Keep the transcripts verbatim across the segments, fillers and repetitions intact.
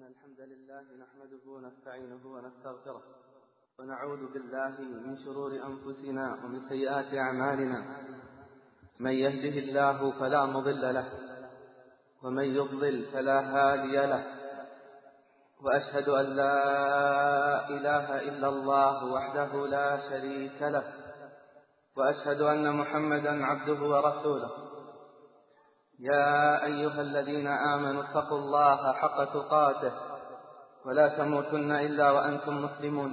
الحمد لله نحمده ونستعينه ونستغفره ونعوذ بالله من شرور أنفسنا ومن سيئات أعمالنا. من يهده الله فلا مضل له ومن يضلل فلا هادي له، وأشهد أن لا إله إلا الله وحده لا شريك له، وأشهد أن محمدا عبده ورسوله. يا أيها الذين آمنوا اتقوا الله حق تقاته ولا تموتن إلا وأنتم مسلمون.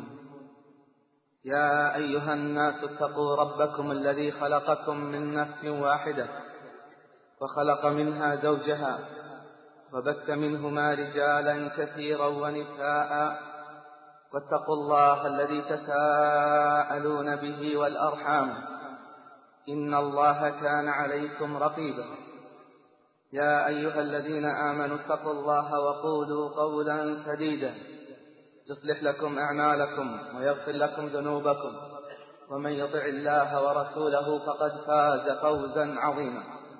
يا أيها الناس اتقوا ربكم الذي خلقكم من نفس واحدة وخلق منها زوجها وبث منهما رجالا كثيرا ونساء، واتقوا الله الذي تساءلون به والأرحام إن الله كان عليكم رقيبا. يا أيها الذين آمنوا اتقوا الله وقولوا قولا سديدا يصلح لكم أعمالكم ويغفر لكم ذنوبكم، ومن يطع الله ورسوله فقد فاز فوزا عظيما.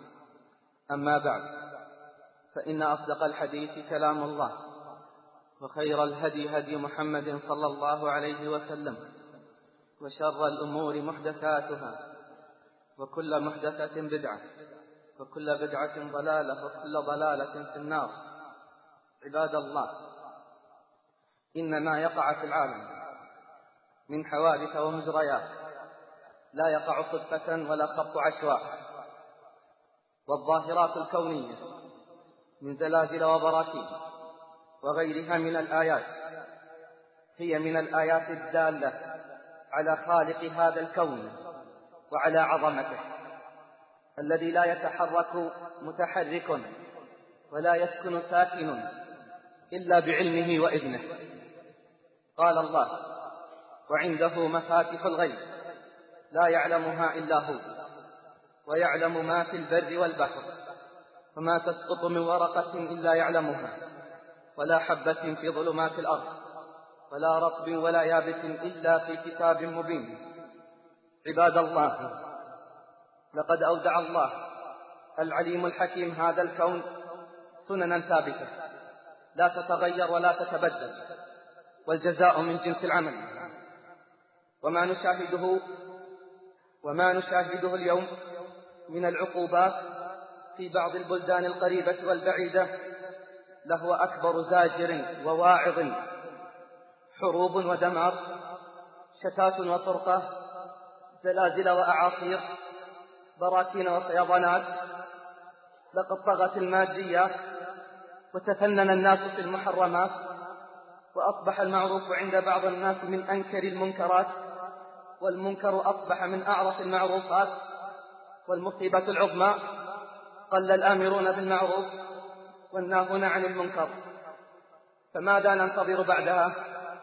أما بعد، فإن أصدق الحديث كلام الله، وخير الهدي هدي محمد صلى الله عليه وسلم، وشر الأمور محدثاتها، وكل محدثة بدعة، وكل بدعة ضلالة، وكل ضلالة في النار. عباد الله، إن ما يقع في العالم من حوادث ومجريات لا يقع صدفة ولا خط عشواء، والظاهرات الكونية من زلازل وبراكين وغيرها من الآيات هي من الآيات الدالة على خالق هذا الكون وعلى عظمته، الذي لا يتحرك متحرك ولا يسكن ساكن إلا بعلمه وإذنه. قال الله: وعنده مفاتح الغيب لا يعلمها إلا هو، ويعلم ما في البر والبحر، وما تسقط من ورقة إلا يعلمها، ولا حبة في ظلمات الأرض، ولا رطب ولا يابس إلا في كتاب مبين. عباد الله، لقد أودع الله العليم الحكيم هذا الكون سننا ثابتة لا تتغير ولا تتبدل، والجزاء من جنس العمل. وما نشاهده وما نشاهده اليوم من العقوبات في بعض البلدان القريبة والبعيدة لهو أكبر زاجر وواعظ. حروب ودمار، شتات وفرقة، زلازل وأعاصير، براكين وفيضانات. لقد طغت الماديات وتفنن الناس في المحرمات، وأصبح المعروف عند بعض الناس من أنكر المنكرات، والمنكر أصبح من أعرف المعروفات. والمصيبة العظمى قل الآمرون بالمعروف والناهون عن المنكر، فماذا ننتظر بعدها؟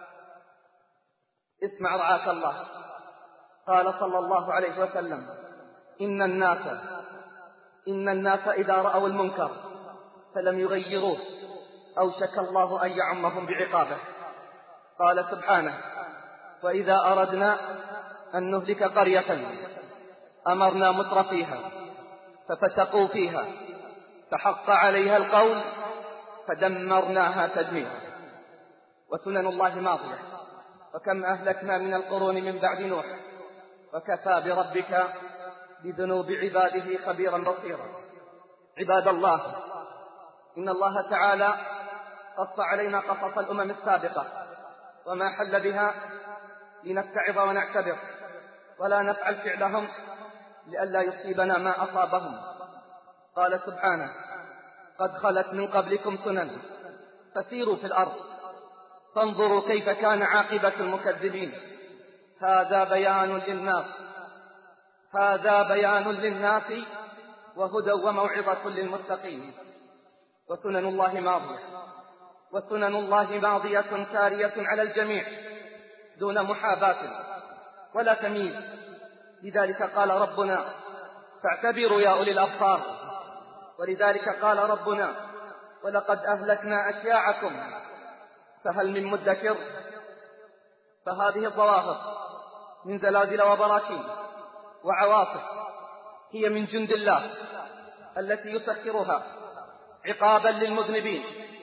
اسمع رعاك الله. قال صلى الله عليه وسلم: إن الناس إن الناس إذا رأوا المنكر فلم يغيروه أوشك الله أن يعمهم بعقابه. قال سبحانه: وإذا أردنا أن نهلك قرية أمرنا متر فيها ففسقوا فيها فحق عليها القول فدمرناها تدميرا. وسنن الله ماضية، وكم أهلكنا من القرون من بعد نوح، وكفى بربك بذنوب عباده خبيرا بصيرا. عباد الله، إن الله تعالى قص علينا قصص الأمم السابقة وما حل بها لنتعظ ونعتبر، ولا نفعل فعلهم لئلا يصيبنا ما أصابهم. قال سبحانه: قد خلت من قبلكم سنن فسيروا في الأرض فانظروا كيف كان عاقبة المكذبين. هذا بيان للناس هذا بيان للناس وهدى وموعظة للمتقين. وسنن الله ماضية وسنن الله ماضية سارية على الجميع دون محاباة ولا تمييز. لذلك قال ربنا: فاعتبروا يا أولي الأبصار. ولذلك قال ربنا: ولقد أهلكنا أشياعكم فهل من مدكر. فهذه الظواهر من زلازل وبراكين وعواصف هي من جند الله التي يسخرها عقابا للمذنبين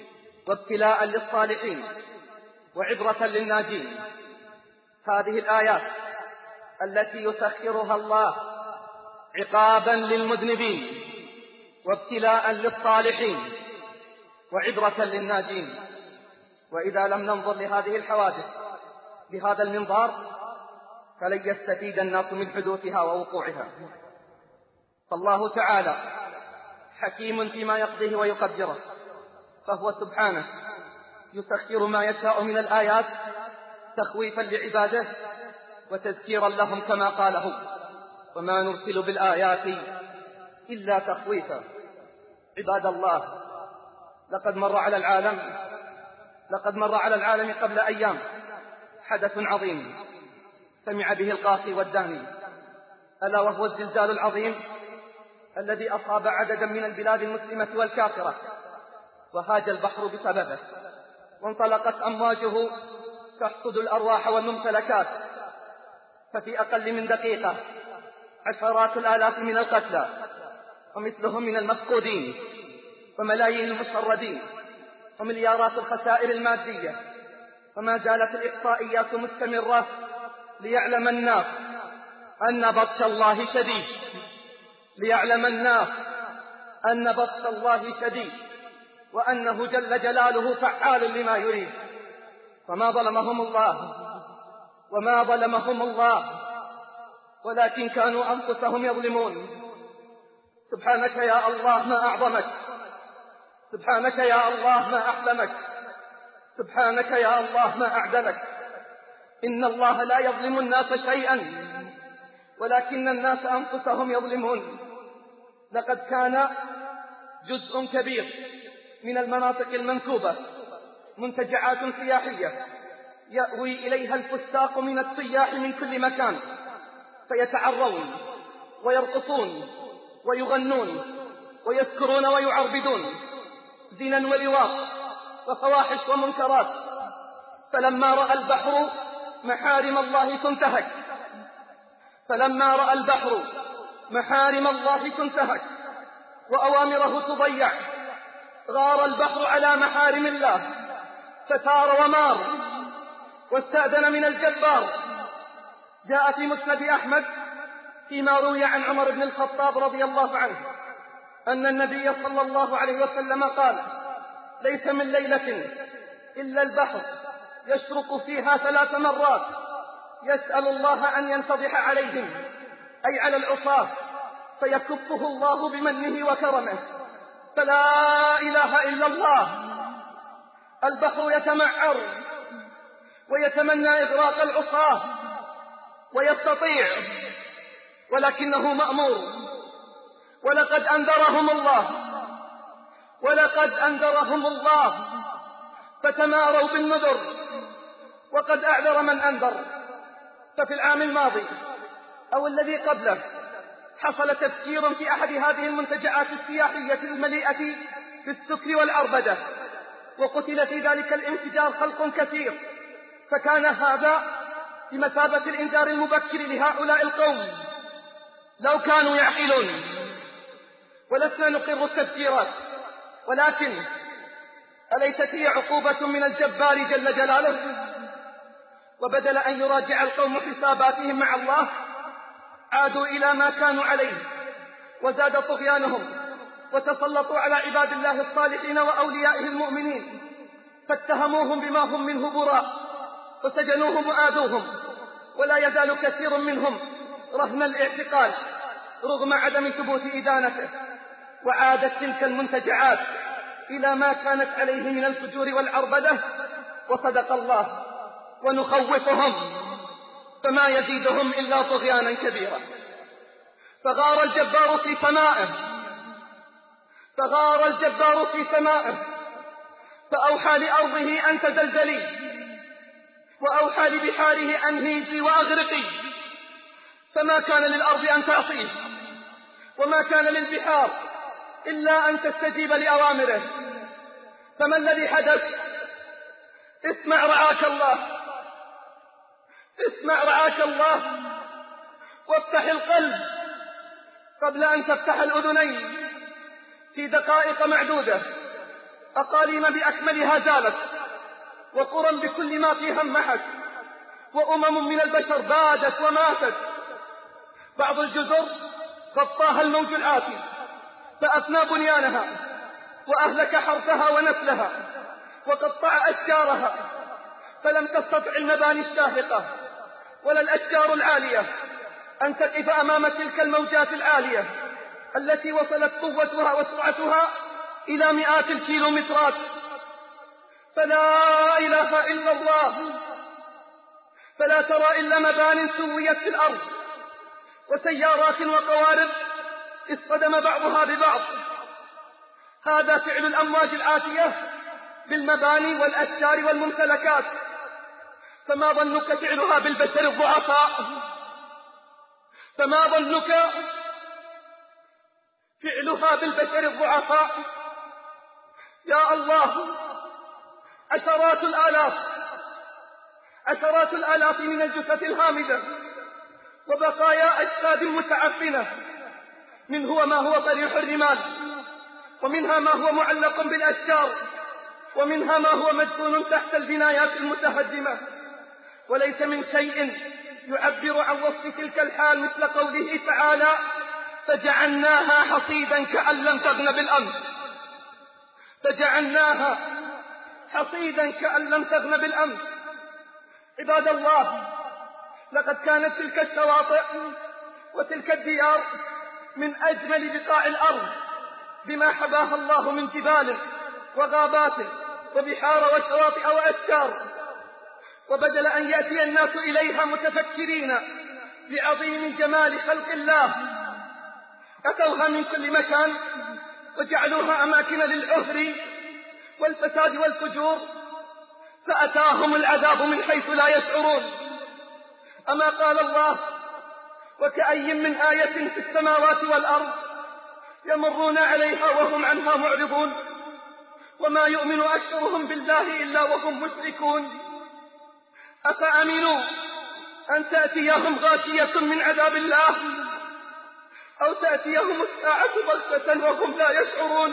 وابتلاء للصالحين وعبرة للناجين. هذه الآيات التي يسخرها الله عقابا للمذنبين وابتلاء للصالحين وعبرة للناجين. وإذا لم ننظر لهذه الحوادث بهذا المنظار فلن يستفيد الناس من حدوثها ووقوعها. فالله تعالى حكيم فيما يقضيه ويقدره، فهو سبحانه يسخر ما يشاء من الآيات تخويفا لعباده وتذكيرا لهم كما قاله: وما نرسل بالآيات إلا تخويفا. عباد الله، لقد مر على العالم لقد مر على العالم قبل أيام حدث عظيم سمع به القاصي والداني، ألا وهو الزلزال العظيم الذي أصاب عددا من البلاد المسلمة والكافرة، وهاج البحر بسببه، وانطلقت أمواجه تحصد الأرواح والممتلكات، ففي أقل من دقيقة عشرات الآلاف من القتلى ومثلهم من المفقودين، وملايين المشردين، ومليارات الخسائر المادية. وما زالت الإحصائيات مستمرة ليعلم الناس أن بطش الله شديد ليعلم الناس أن بطش الله شديد وأنه جل جلاله فعال لما يريد. وما ظلمهم الله وما ظلمهم الله ولكن كانوا أنفسهم يظلمون. سبحانك يا الله ما أعظمك، سبحانك يا الله ما أحلمك، سبحانك يا الله ما أعدلك. إن الله لا يظلم الناس شيئا ولكن الناس أنفسهم يظلمون. لقد كان جزء كبير من المناطق المنكوبة منتجعات سياحية يأوي إليها الفساق من السياح من كل مكان، فيتعرون ويرقصون ويغنون ويسكرون ويعربدون زنا ولواط وفواحش ومنكرات. فلما رأى البحر محارم الله تنتهك فلما رأى البحر محارم الله تنتهك وأوامره تضيع، غار البحر على محارم الله فتار ومار واستأذن من الجبار. جاء في مسند أحمد فيما روي عن عمر بن الخطاب رضي الله عنه أن النبي صلى الله عليه وسلم قال: ليس من ليلة إلا البحر يشرق فيها ثلاث مرات يسأل الله أن ينفضح عليهم، أي على العصاة، فيكفه الله بمنه وكرمه. فلا إله إلا الله. البحر يتمعر ويتمنى إغراق العصاة ويستطيع، ولكنه مأمور. ولقد أنذرهم الله ولقد أنذرهم الله فتماروا بالنذر، وقد أعذر من أنذر. ففي العام الماضي أو الذي قبله حصل تفجير في أحد هذه المنتجعات السياحية المليئة بالسكر والعربدة، وقتل في ذلك الانفجار خلق كثير. فكان هذا بمثابة الإنذار المبكر لهؤلاء القوم لو كانوا يعقلون. ولسنا نقر التفجيرات، ولكن أليست هي عقوبة من الجبار جل جلاله؟ وبدل أن يراجع القوم حساباتهم مع الله عادوا إلى ما كانوا عليه وزاد طغيانهم، وتسلطوا على عباد الله الصالحين وأوليائه المؤمنين، فاتهموهم بما هم منه براء وسجنوهم وآذوهم. ولا يزال كثير منهم رهن الاعتقال رغم عدم ثبوت إدانته. وعادت تلك المنتجعات إلى ما كانت عليه من الفجور والعربدة. وصدق الله: ونخوفهم فما يزيدهم إلا طغيانا كبيرا. فغار الجبار في سمائه فغار الجبار في سمائه فأوحى لأرضه أن تزلزلي، وأوحى لبحاره أن هيجي وأغرقي. فما كان للأرض أن تعصيه، وما كان للبحار إلا أن تستجيب لأوامره. فما الذي حدث؟ اسمع رعاك الله اسمع رعاك الله وافتح القلب قبل أن تفتح الأذنين. في دقائق معدودة أقاليم بأكملها زالت، وقرى بكل ما فيها انمحت، وأمم من البشر بادت وماتت. بعض الجزر غطاها الموج الآتي فأفنى بنيانها، وأهلك حرثها ونسلها، وقطع أشجارها، فلم تستطع المباني الشاهقة ولا الأشجار العالية أن تقف أمام تلك الموجات العالية التي وصلت قوتها وسرعتها إلى مئات الكيلومترات. فلا إله إلا الله. فلا ترى إلا مبان سويت في الأرض، وسيارات وقوارب اصطدم بعضها ببعض. هذا فعل الأمواج الآتية بالمباني والأشجار والممتلكات، فما ظنك فعلها بالبشر الضعفاء؟ فما ظنك فعلها بالبشر الضعفاء؟ يا الله، عشرات الآلاف عشرات الآلاف من الجثث الهامدة وبقايا أجساد متعفنة، منه ما هو طريح الرمال، ومنها ما هو معلق بالأشجار، ومنها ما هو مدفون تحت البنايات المتهدمة. وليس من شيء يعبر عن وصف تلك الحال مثل قوله تعالى: فجعلناها حصيدا كأن لم تغن بالأمس. فجعلناها حصيدا كأن لم تغن بالأمس. عباد الله، لقد كانت تلك الشواطئ وتلك الديار من أجمل بقاع الأرض بما حباها الله من جبال وغابات وبحار وشواطئ وأشجار، وبدل أن يأتي الناس إليها متفكرين بعظيم جمال خلق الله، أتوها من كل مكان وجعلوها أماكن للعهر والفساد والفجور، فأتاهم العذاب من حيث لا يشعرون. أما قال الله: وكأي من آية في السماوات والأرض يمرون عليها وهم عنها معرضون، وما يؤمن أكثرهم بالله إلا وهم مشركون. أفأمنوا أن تأتيهم غاشية من عذاب الله، أو تأتيهم الساعة بغتة وهم لا يشعرون؟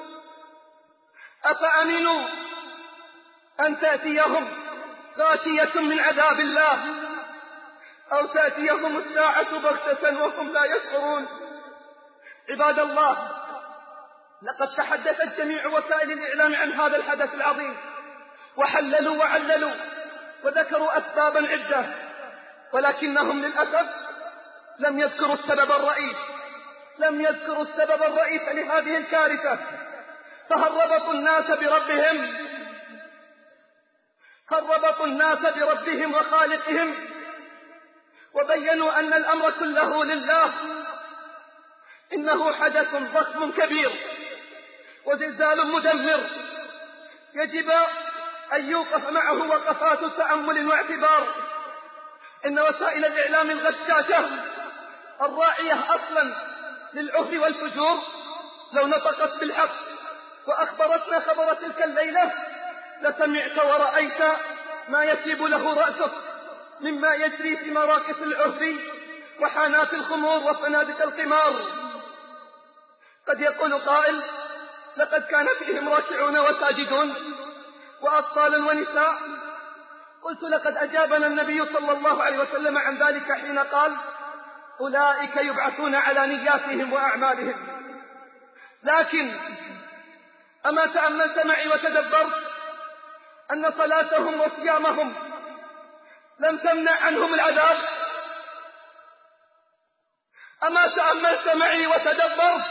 أفأمنوا أن تأتيهم غاشية من عذاب الله، أو تأتيهم الساعة بغتة وهم لا يشعرون. عباد الله، لقد تحدثت جميع وسائل الإعلام عن هذا الحدث العظيم، وحللوا وعللوا وذكروا أسبابا عدة، ولكنهم للأسف لم يذكروا السبب الرئيس لم يذكروا السبب الرئيس لهذه الكارثة. فهل ربطوا الناس بربهم هل ربطوا الناس بربهم وخالقهم، وبينوا أن الأمر كله لله. إنه حدث ضخم كبير وزلزال مدمر، يجب أن يوقف معه وقفات تأمل واعتبار. إن وسائل الإعلام الغشاشة الراعية أصلا للعهر والفجور لو نطقت بالحق وأخبرتنا خبر تلك الليلة لسمعت ورأيت ما يشيب له رأسك مما يجري في مراكز العهر وحانات الخمور وفنادق القمار. قد يقول قائل: لقد كان فيهم راكعون وساجدون وأطفال ونساء. قلت: لقد أجابنا النبي صلى الله عليه وسلم عن ذلك حين قال: أولئك يبعثون على نياتهم وأعمالهم. لكن أما تأملت معي وتدبرت أن صلاتهم وصيامهم لم تمنع عنهم العذاب؟ أما تأملت معي وتدبرت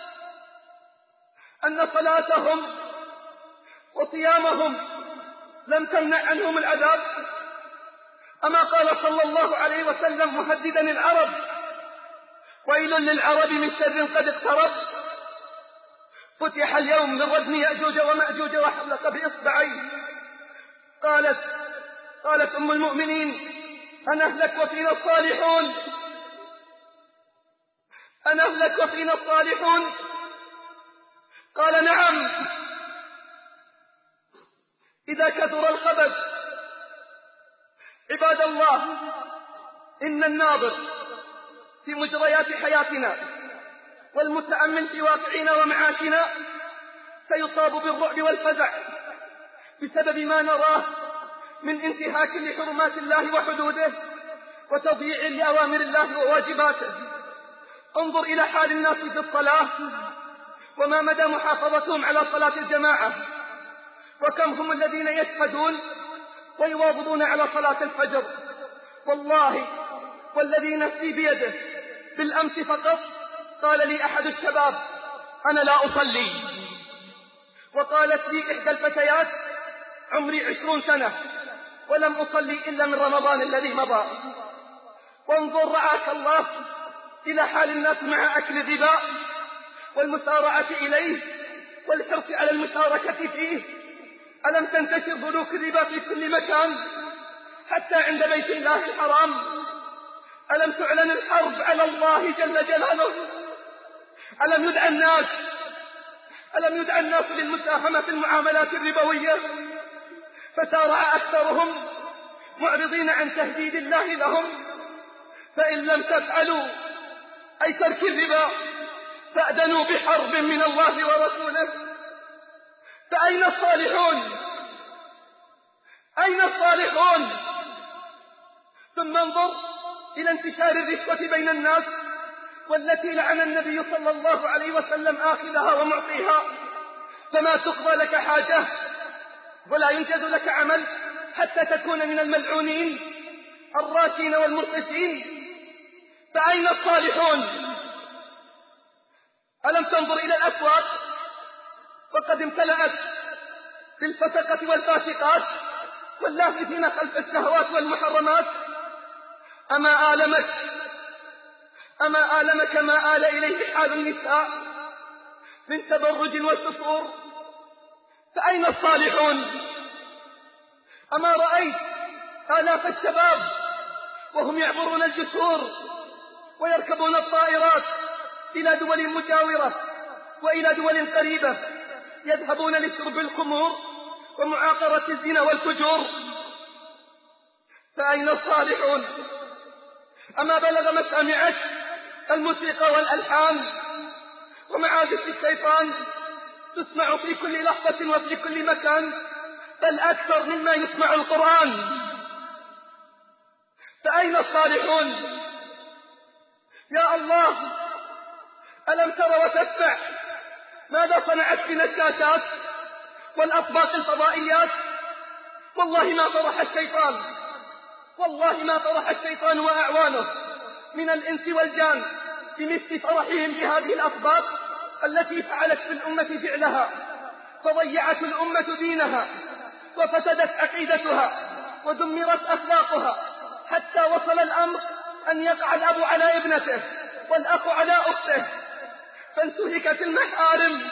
أن صلاتهم وصيامهم لم تمنع عنهم العذاب؟ أما قال صلى الله عليه وسلم مهددا العرب: ويل للعرب من شر قد اقترب، فتح اليوم من رجم يأجوج ومأجوج وحلق بإصبعيه. قالت قالت أم المؤمنين: أنهلك وفينا الصالحون أنهلك وفينا الصالحون قال: نعم، إذا كثر الخبث. عباد الله، إن الناظر في مجريات حياتنا والمتأمل في واقعنا ومعاشنا سيصاب بالرعب والفزع بسبب ما نراه من انتهاك لحرمات الله وحدوده وتضييع لأوامر الله وواجباته. انظر إلى حال الناس في الصلاة وما مدى محافظتهم على صلاة الجماعة، وكم هم الذين يشهدون ويواظبون على صلاة الفجر. والله والذي نفسي بيده بالأمس فقط قال لي أحد الشباب: أنا لا أصلي. وقالت لي إحدى الفتيات: عمري عشرون سنة ولم أصلي إلا من رمضان الذي مضى. وانظر رعاك الله إلى حال الناس مع أكل الربا والمسارعة إليه والحرص على المشاركة فيه. ألم تنتشر بنوك الربا في كل مكان حتى عند بيت الله الحرام؟ ألم تعلن الحرب على الله جل جلاله؟ ألم يدعى الناس ألم يدعى الناس للمساهمة في المعاملات الربوية؟ فسارع أكثرهم معرضين عن تهديد الله لهم. فإن لم تفعلوا أي ترك الربا فأذنوا بحرب من الله ورسوله. فأين الصالحون؟ أين الصالحون؟ ثم انظر إلى انتشار الرشوة بين الناس، والتي لعن النبي صلى الله عليه وسلم آخذها ومعطيها. فما تقضى لك حاجة ولا ينجز لك عمل حتى تكون من الملعونين الراشين والمرتشين. فأين الصالحون؟ ألم تنظر إلى الأسواق وقد امتلأت بالفسقة والفاسقات واللافتين خلف الشهوات والمحرمات؟ أما آلمك أما آلمك ما آل إليه حال النساء من تبرج وسفور؟ فأين الصالحون؟ أما رأيت آلاف الشباب وهم يعبرون الجسور ويركبون الطائرات إلى دول مجاورة وإلى دول قريبة، يذهبون لشرب الخمور ومعاقرة الزنا والفجور؟ فأين الصالحون؟ أما بلغ مسامعك الموسيقى والألحان ومعازف الشيطان تسمع في كل لحظة وفي كل مكان، بل أكثر مما يسمع القرآن؟ فأين الصالحون؟ يا الله، ألم تر وتسمع ماذا صنعت بنا الشاشات والأطباق الفضائيات؟ والله ما فرح الشيطان والله ما فرح الشيطان وأعوانه من الإنس والجان بمثل فرحهم بهذه الأطباق التي فعلت في الأمة فعلها، فضيعت الأمة دينها وفسدت عقيدتها ودمرت أخلاقها، حتى وصل الأمر أن يقع الأب على ابنته والأخ على أخته، فانتهكت المحارم.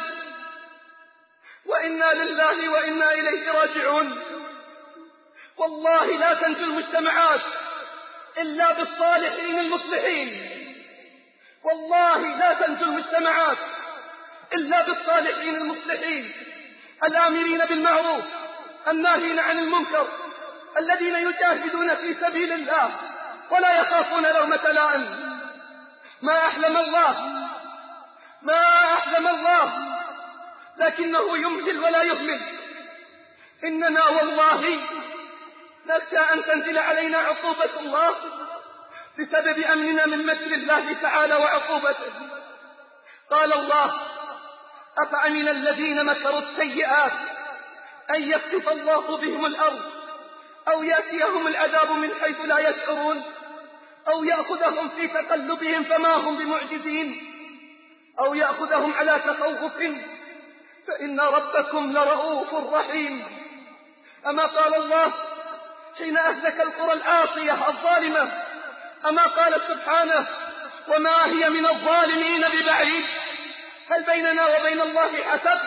وإنا لله وإنا إليه راجعون. والله لا تنجو المجتمعات إلا بالصالحين المصلحين. والله لا تنجو المجتمعات إلا بالصالحين المصلحين الآمرين بالمعروف الناهين عن المنكر، الذين يجاهدون في سبيل الله ولا يخافون لومة لائم. ما أحلم الله ما أحلم الله لكنه يمهل ولا يهمل. إننا والله نخشى أن تنزل علينا عقوبة الله بسبب أمننا من مكر الله تعالى وعقوبته. قال الله: أفأمن الذين مكروا السيئات أن يخسف الله بهم الأرض أو يأتيهم العذاب من حيث لا يشعرون أو يأخذهم في تقلبهم فما هم بمعجزين أو يأخذهم على تخوف فإن ربكم لرؤوف رحيم. أما قال الله حين أهلك القرى العاصية الظالمة، أما قال سبحانه: وما هي من الظالمين ببعيد. هل بيننا وبين الله حسب؟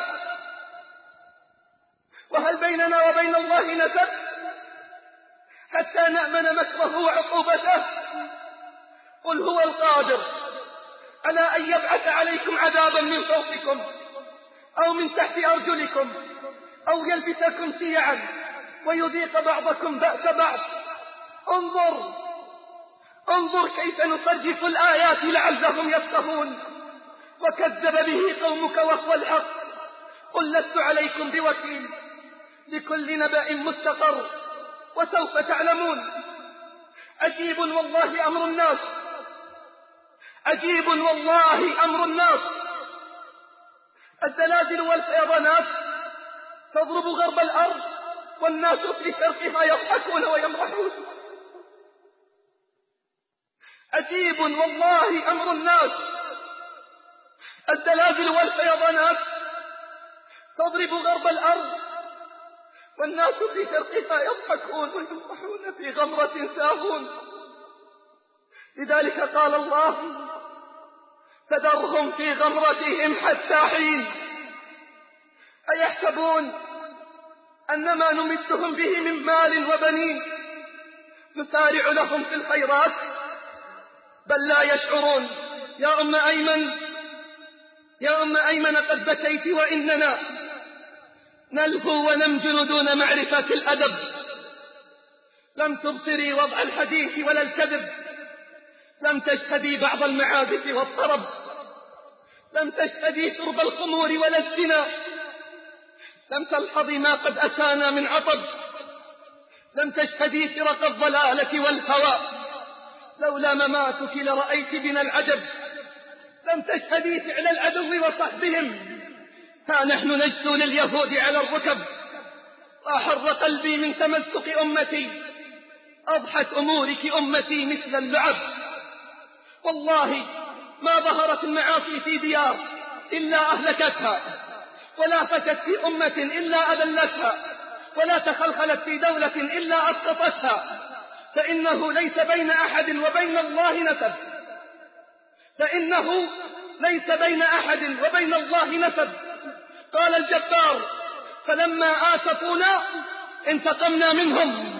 وهل بيننا وبين الله نسب حتى نأمن مكره وعقوبته؟ قل هو القادر على أن يبعث عليكم عذابا من فوقكم أو من تحت أرجلكم أو يلبسكم شيعا ويذيق بعضكم بأس بعض. انظر انظر كيف نصرف الآيات لعلهم يفقهون. وكذب به قومك وهو الحق قل لست عليكم بوكيل، لكل نبأ مستقر وسوف تعلمون. عجيب والله أمر الناس، عجيب والله أمر الناس. الزلازل والفيضانات تضرب غرب الأرض والناس في شرقها يضحكون ويمرحون. عجيب والله أمر الناس. الزلازل والفيضانات تضرب غرب الأرض والناس في شرقها يضحكون ويمرحون في غمرة ساهون. لذلك قال الله: فذرهم في غمرتهم حتى حين. أيحسبون أن ما نمدهم به من مال وبنين نسارع لهم في الخيرات؟ بل لا يشعرون. يا أم أيمن، يا أم أيمن قد بكيت وإننا نلهو ونمجن دون معرفة الأدب. لم تبصري وضع الحديث ولا الكذب، لم تشهدي بعض المعازف والطرب، لم تشهدي شرب الخمور ولا الزنا، لم تلحظي ما قد أتانا من عطب، لم تشهدي فرق الضلالة والهوى. لولا مماتك لرأيت بنا العجب. لم تشهدي فعل العدو وصحبهم. ها نحن نجثو لليهود على الركب. وأحر قلبي من تمسك أمتي، أضحت أمورك أمتي مثل اللعب. والله ما ظهرت المعاصي في ديار إلا أهلكتها، ولا فشت في أمة إلا أذلتها، ولا تخلخلت في دولة إلا أسقطتها. فإنه ليس بين أحد وبين الله نسب، فإنه ليس بين أحد وبين الله نسب. قال الجبار: فلما آسفونا انتقمنا منهم،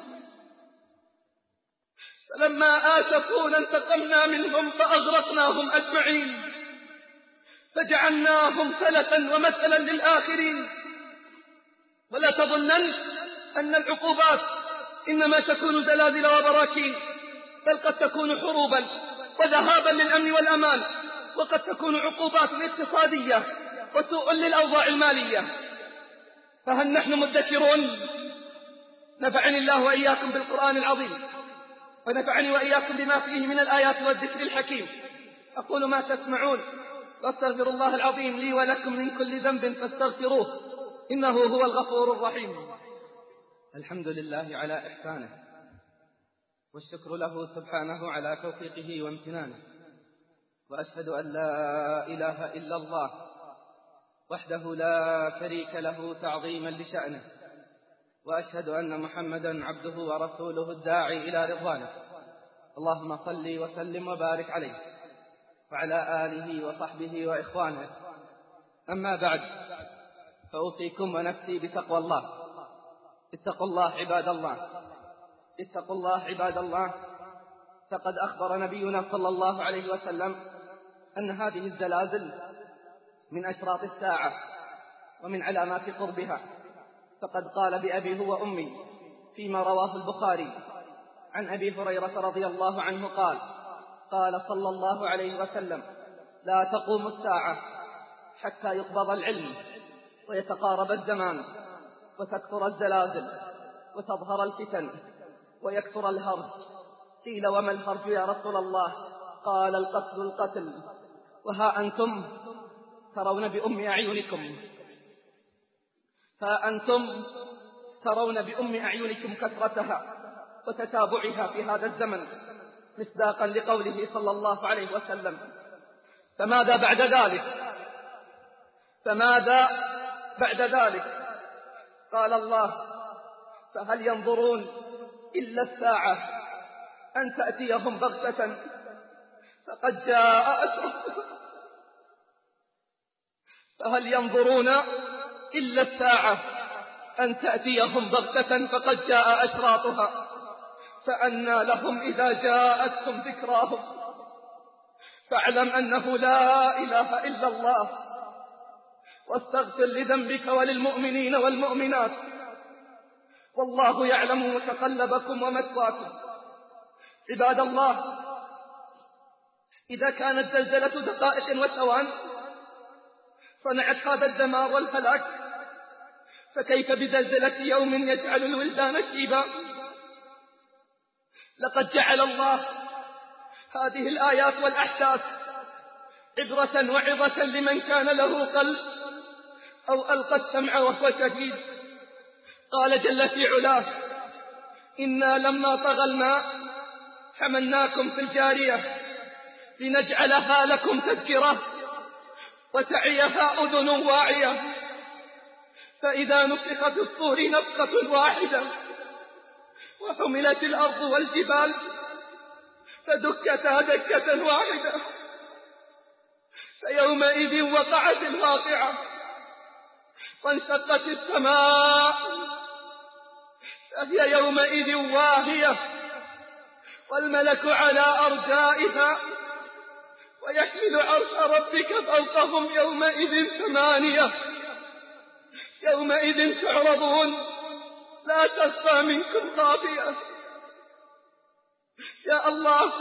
فلما آسفونا انتقمنا منهم فأغرقناهم أجمعين، فجعلناهم سلفا ومثلا للآخرين. ولا تظنن أن العقوبات إنما تكون زلازل وبراكين، بل قد تكون حروبا وذهابا للأمن والأمان، وقد تكون عقوبات اقتصادية وسوء للأوضاع المالية. فهل نحن مدكرون؟ نفعني الله وإياكم بالقرآن العظيم، ونفعني وإياكم بما فيه من الآيات والذكر الحكيم. أقول ما تسمعون، واستغفر الله العظيم لي ولكم من كل ذنب فاستغفروه، إنه هو الغفور الرحيم. الحمد لله على إحسانه، والشكر له سبحانه على توفيقه وامتنانه، وأشهد أن لا إله إلا الله وحده لا شريك له تعظيما لشأنه، وأشهد أن محمدا عبده ورسوله الداعي إلى رضوانه. اللهم صل وسلم وبارك عليه وعلى آله وصحبه وإخوانه. أما بعد، فأوصيكم ونفسي بتقوى الله. اتقوا الله عباد الله، اتقوا الله عباد الله. فقد أخبر نبينا صلى الله عليه وسلم أن هذه الزلازل من أشراط الساعة ومن علامات قربها. فقد قال بأبي هو أمي فيما رواه البخاري عن أبي هريرة رضي الله عنه قال: قال صلى الله عليه وسلم: لا تقوم الساعة حتى يقبض العلم ويتقارب الزمان وتكثر الزلازل وتظهر الفتن ويكثر الهرج. قيل: وما الهرج يا رسول الله؟ قال: القتل القتل. وها أنتم ترون بأم أعينكم ها أنتم ترون بأم أعينكم كثرتها وتتابعها في هذا الزمن، مصداقا لقوله صلى الله عليه وسلم: فماذا بعد ذلك؟ فماذا بعد ذلك؟ قال الله: فهل ينظرون إلا الساعة أن تأتيهم بغتة فقد جاء أشراطها. فهل ينظرون إلا الساعة أن تأتيهم بغتة فقد جاء أشراطها. فأنى لهم إذا جاءتهم ذكراهم. فاعلم أنه لا إله إلا الله، واستغفر لذنبك وللمؤمنين والمؤمنات، والله يعلم متقلبكم ومثواكم. عباد الله، إذا كانت زلزلة دقائق وثوان صنعت هذا الدمار والهلاك، فكيف بزلزلة يوم يجعل الولدان شيبا؟ لقد جعل الله هذه الآيات والأحداث عبرة وعظة لمن كان له قلب أو ألقى السمع وهو شهيد. قال جل في علاه: إنا لما طغى الماء حملناكم في الجارية لنجعلها لكم تذكرة وتعيها أذن واعية، فإذا نفخ في الصور نفخة واحدة وحملت الأرض والجبال فدكتا دكة واحدة، فيومئذ وقعت الواقعة وانشقت السماء فهي يومئذ واهية والملك على أرجائها ويحمل عرش ربك فوقهم يومئذ ثمانية. يومئذ تعرضون لا تخفى منكم خافية. يا الله،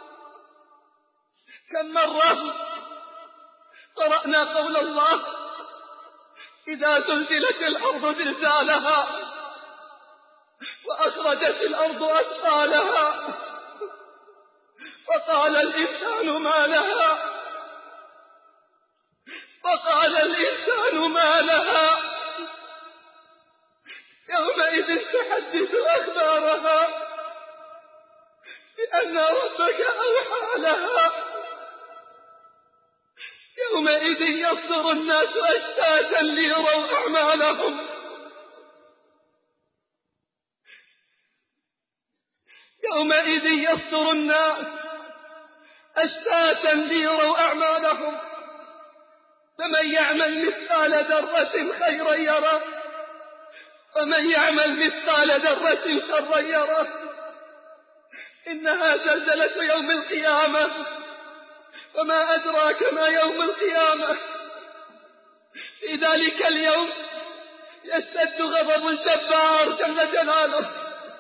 كم مرة قرأنا قول الله: إذا زلزلت الأرض زلزالها وأخرجت الأرض أثقالها وقال الإنسان ما لها وقال الإنسان ما لها يومئذ تحدث أخبارها بأن ربك أوحى لها. يومئذ يصدر الناس أشتاتا ليروا أعمالهم يومئذ يصدر الناس أشتاتا ليروا أعمالهم فمن يعمل مثقال ذرة خيرا يره ومن يعمل مثقال ذرة شرا يره. إنها زلزلة يوم القيامة، وما أدراك ما يوم القيامة. في ذلك اليوم يشتد غضب الجبار جل جلاله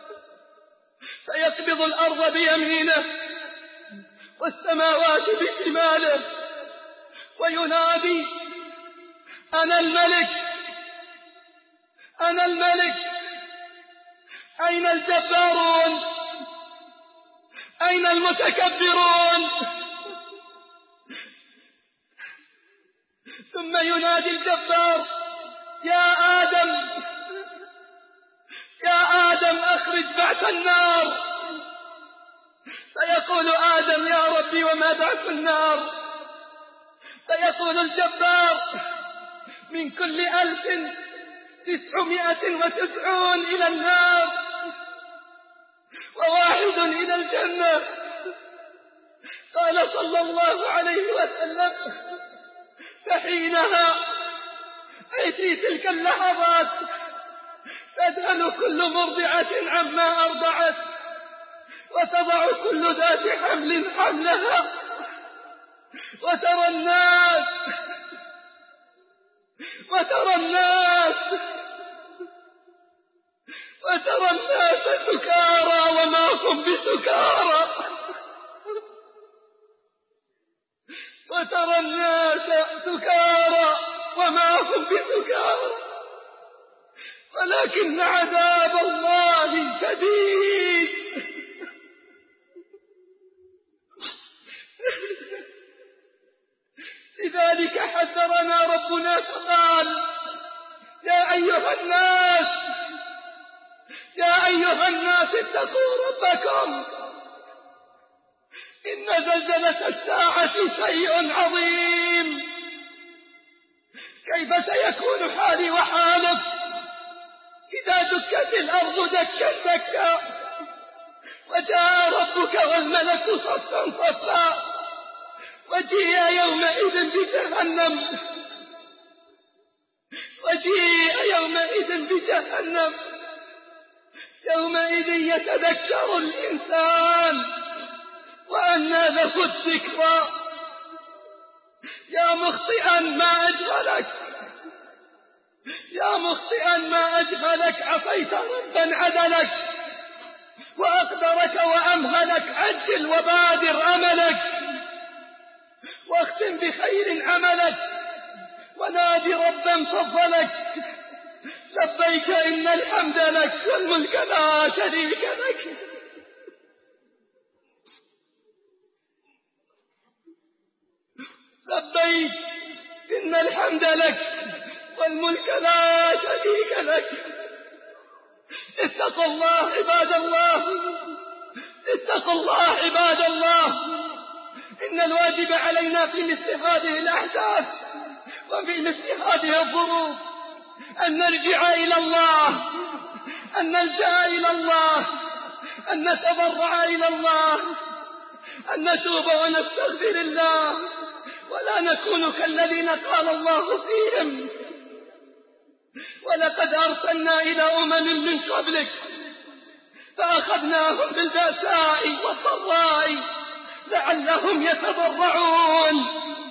فيقبض الأرض بيمينه والسماوات بشماله وينادي: أنا الملك أنا الملك أين الجبارون أين المتكبرون؟ ثم ينادي الجبار: يا آدم يا آدم أخرج بعث النار. فيقول آدم: يا ربي وما بعث النار؟ فيقول الجبار: من كل ألف تسعمائة وتسعون إلى النار وواحد إلى الجنة. قال صلى الله عليه وسلم: فحينها أي في تلك اللحظات تذهل كل مرضعة عما أرضعت وتضع كل ذات حمل حملها وترى الناس وترى الناس وترى الناس سكارى وما هم بسكارى وترى الناس سكارى وما هم بسكارى ولكن عذاب الله شديد. لذلك حذرنا ربنا فقال: يا أيها الناس يا أيها الناس اتقوا ربكم إن زلزلة الساعة شيء عظيم. كيف سيكون حالي وحالك إذا دكت الأرض دكا دكا وجاء ربك والملك صفا صفا وجيء يومئذ بجهنم وجيء يومئذ بجهنم يومئذ يتذكر الإنسان وأنى له الذكرى. يا مخطئا ما أجهلك يا مخطئا ما أجهلك عصيت ربا عدلك وأقدرك وأمهلك. عجل وبادر أملك واختم بخير عملك ونادي ربا فضلك. لبيك إن الحمد لك والملك لا شريك لك. لبيك إن الحمد لك والملك لا شريك لك. اتقوا الله عباد الله، اتقوا الله عباد الله. إن الواجب علينا في مثل هذه الأحداث وفي مثل هذه الظروف أن نرجع إلى الله، أن نلجأ إلى الله، أن نتضرع إلى الله، أن نتوب ونستغفر الله، ولا نكون كالذين قال الله فيهم: ولقد أرسلنا إلى أمم من قبلك فأخذناهم بالبأساء والضراء لعلهم يتضرعون،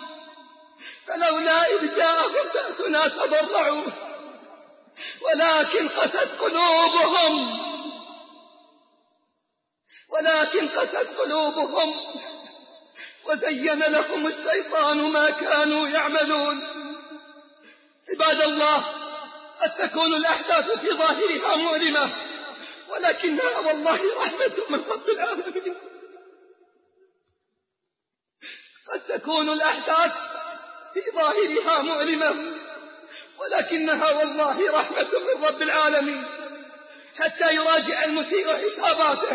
فلولا إذ جاءهم بأسنا تضرعوا ولكن قست قلوبهم ولكن قست قلوبهم وزين لهم الشيطان ما كانوا يعملون. عباد الله، قد تكون الأحداث في ظاهرها مؤلمة، ولكنها والله رحمة من رب العالمين. قد تكون الأحداث في ظاهرها مؤلمة، ولكنها والله رحمة من رب العالمين، حتى يراجع المسيء حساباته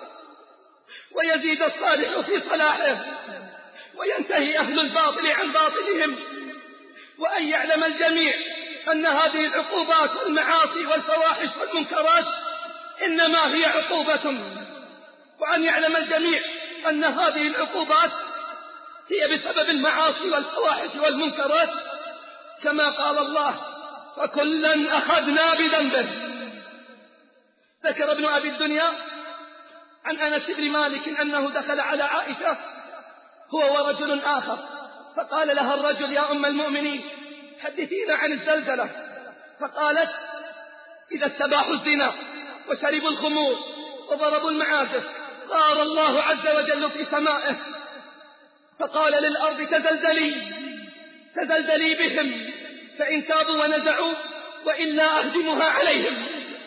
ويزيد الصالح في صلاحه، وينتهي أهل الباطل عن باطلهم، وأن يعلم الجميع أن هذه العقوبات والمعاصي والفواحش والمنكرات إنما هي عقوبة، وأن يعلم الجميع أن هذه العقوبات هي بسبب المعاصي والفواحش والمنكرات، كما قال الله: فكلا أخذنا بذنبه. ذكر ابن أبي الدنيا عن أنس بن مالك أنه دخل على عائشة هو ورجل آخر، فقال لها الرجل: يا أم المؤمنين، حدثينا عن الزلزلة. فقالت: إذا استباحوا الزنا وشربوا الخمور وضربوا المعازف غار الله عز وجل في سمائه، فقال للأرض: تزلزلي تزلزلي بهم، فإن تابوا ونزعوا وإلا أهدمها عليهم،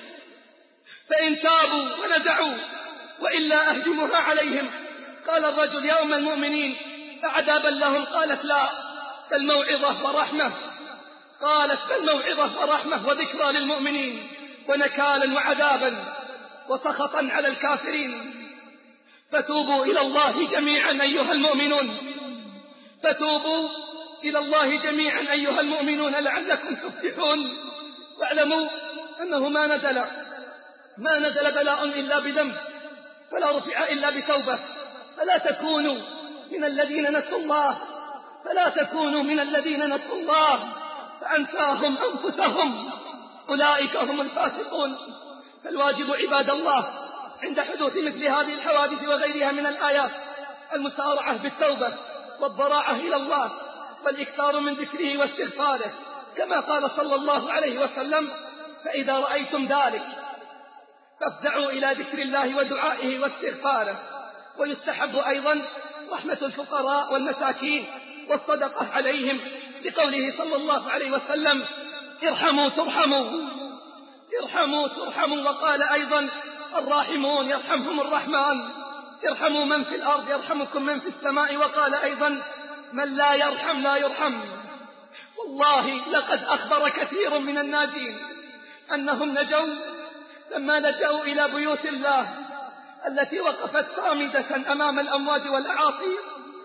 فإن تابوا ونزعوا وإلا أهدمها عليهم. قال الرجل: يا أم المؤمنين، أعذابا لهم؟ قالت: لا، فالموعظة ورحمة. قالت: فالموعظة ورحمة وذكرى للمؤمنين، ونكالا وعذابا وسخطا على الكافرين. فتوبوا إلى الله جميعا أيها المؤمنون، فتوبوا إلى الله جميعا أيها المؤمنون لعلكم تفلحون. واعلموا أنه ما نزل ما نزل بلاء إلا بذنب، ولا رفع إلا بتوبة. فلا تكونوا من الذين نسوا الله فلا تكونوا من الذين نسوا الله فأنساهم أنفسهم، أولئك هم الفاسقون. فالواجب عباد الله عند حدوث مثل هذه الحوادث وغيرها من الآيات المسارعة بالتوبة والضراعة إلى الله، والإكثار من ذكره واستغفاره، كما قال صلى الله عليه وسلم: فإذا رأيتم ذلك فافزعوا إلى ذكر الله ودعائه واستغفاره. ويستحب أيضا رحمة الفقراء والمساكين والصدقة عليهم، لقوله صلى الله عليه وسلم: ارحموا ترحموا ارحموا ترحموا. وقال أيضا: الراحمون يرحمهم الرحمن، ارحموا من في الأرض يرحمكم من في السماء. وقال أيضا: من لا يرحم لا يرحم. والله لقد أخبر كثير من الناجين أنهم نجوا لما لجأوا إلى بيوت الله التي وقفت صامدة أمام الأمواج والأعاصير.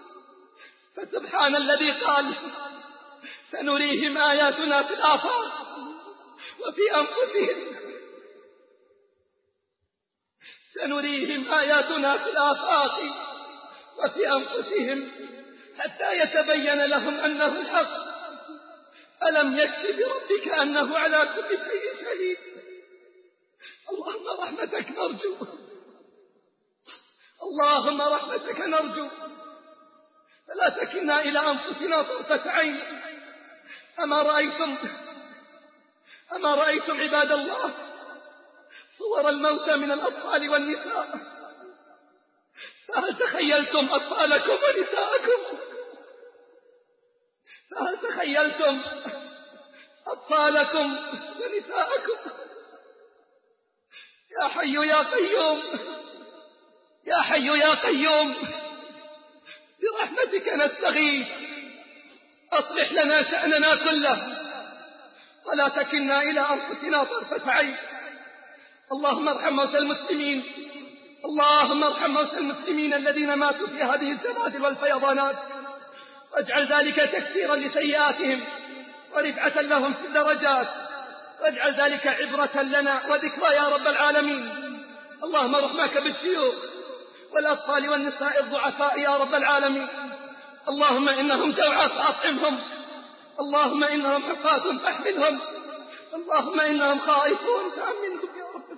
فسبحان الذي قال: سنريهم آياتنا في الآفاق وفي أنفسهم سنريهم آياتنا في الآفاق وفي أنفسهم حتى يتبين لهم أنه الحق. ألم يكفي بربك أنه على كل شيء شهيد؟ اللهم رحمتك نرجو، اللهم رحمتك نرجو، فلا تكلنا إلى أنفسنا طرفة عين. أما رأيتم أما رأيتم عباد الله صور الموتى من الأطفال والنساء؟ فهل تخيلتم أطفالكم ونساءكم فهل تخيلتم أطفالكم ونساءكم؟ يا حي يا قيوم، يا حي يا قيوم، برحمتك نستغيث، أصلح لنا شأننا كله ولا تكلنا إلى أنفسنا طرفة عين. اللهم ارحم موتى المسلمين، اللهم ارحم موتى المسلمين الذين ماتوا في هذه الزلازل والفيضانات، واجعل ذلك تكفيرا لسيئاتهم ورفعة لهم في الدرجات، واجعل ذلك عبرة لنا وذكرى يا رب العالمين. اللهم رحمك بالشيوخ والأطفال والنساء الضعفاء يا رب العالمين. اللهم إنهم جوعى فأطعمهم، اللهم إنهم حفاة فاحملهم، اللهم إنهم خائفون فأمنهم يا رب.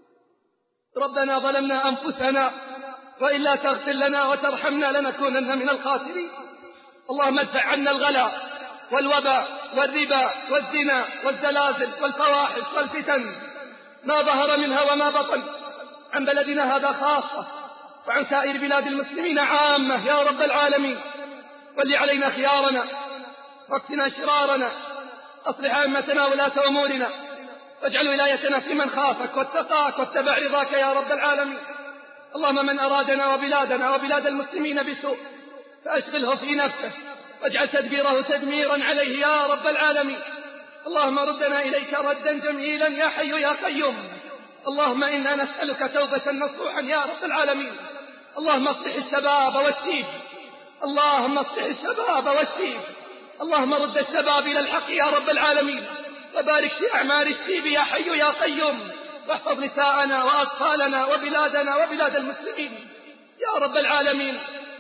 ربنا ظلمنا أنفسنا وإلا تغفر لنا وترحمنا لنكونن من الخاسرين. اللهم ادفع عنا الغلا والوباء والربا والزنا والزلازل والفواحش والفتن ما ظهر منها وما بطن عن بلدنا هذا خاصة وعن سائر بلاد المسلمين عامة يا رب العالمين. ول علينا خيارنا واكفنا شرارنا، أصلح أئمتنا ولاة أمورنا، واجعل ولايتنا في من خافك واتقاك واتبع رضاك يا رب العالمين. اللهم من أرادنا وبلادنا وبلاد المسلمين بسوء فأشغله في نفسه واجعل تدبيره تدميرا عليه يا رب العالمين. اللهم ردنا إليك ردا جميلا يا حي يا قيوم. اللهم إنا نسألك توبة نصوحا يا رب العالمين. اللهم اصلح الشباب والشيب، اللهم اصلح الشباب والشيب، اللهم رد الشباب إلى الحق يا رب العالمين، وبارك في أعمار الشيب يا حي يا قيوم، واحفظ نساءنا وأطفالنا وبلادنا وبلاد المسلمين يا رب العالمين.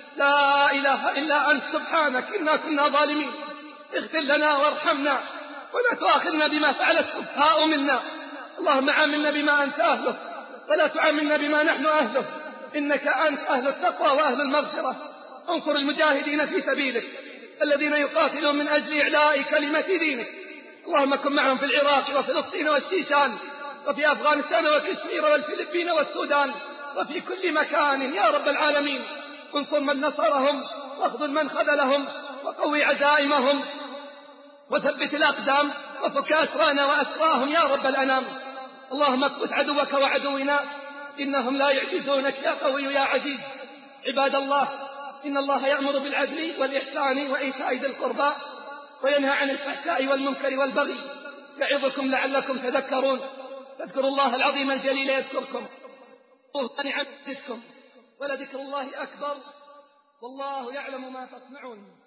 لا إله إلا أنت سبحانك إنا كنا ظالمين، اغفر لنا وارحمنا ولا تؤاخذنا بما فعل السفهاء منا. اللهم عاملنا بما أنت أهله ولا تعاملنا بما نحن أهله، إنك أنت أهل التقوى وأهل المغفرة. انصر المجاهدين في سبيلك الذين يقاتلون من أجل إعلاء كلمة دينك. اللهم كن معهم في العراق وفلسطين والشيشان وفي أفغانستان وكشمير والفلبين والسودان وفي كل مكان يا رب العالمين. انصر من نصرهم واخذل من خذلهم وقوي عزائمهم وثبت الأقدام وفك أسرانا وأسراهم يا رب الأنام. اللهم اكبت عدوك وعدونا إنهم لا يعجزونك يا قوي يا عزيز. عباد الله، إن الله يأمر بالعدل والإحسان وإيتاء ذي القربى وينهى عن الفحشاء والمنكر والبغي يعظكم لعلكم تذكرون. فاذكروا الله العظيم الجليل يذكركم، نعم يزدكم، ولذكر الله أكبر، والله يعلم ما تصنعون.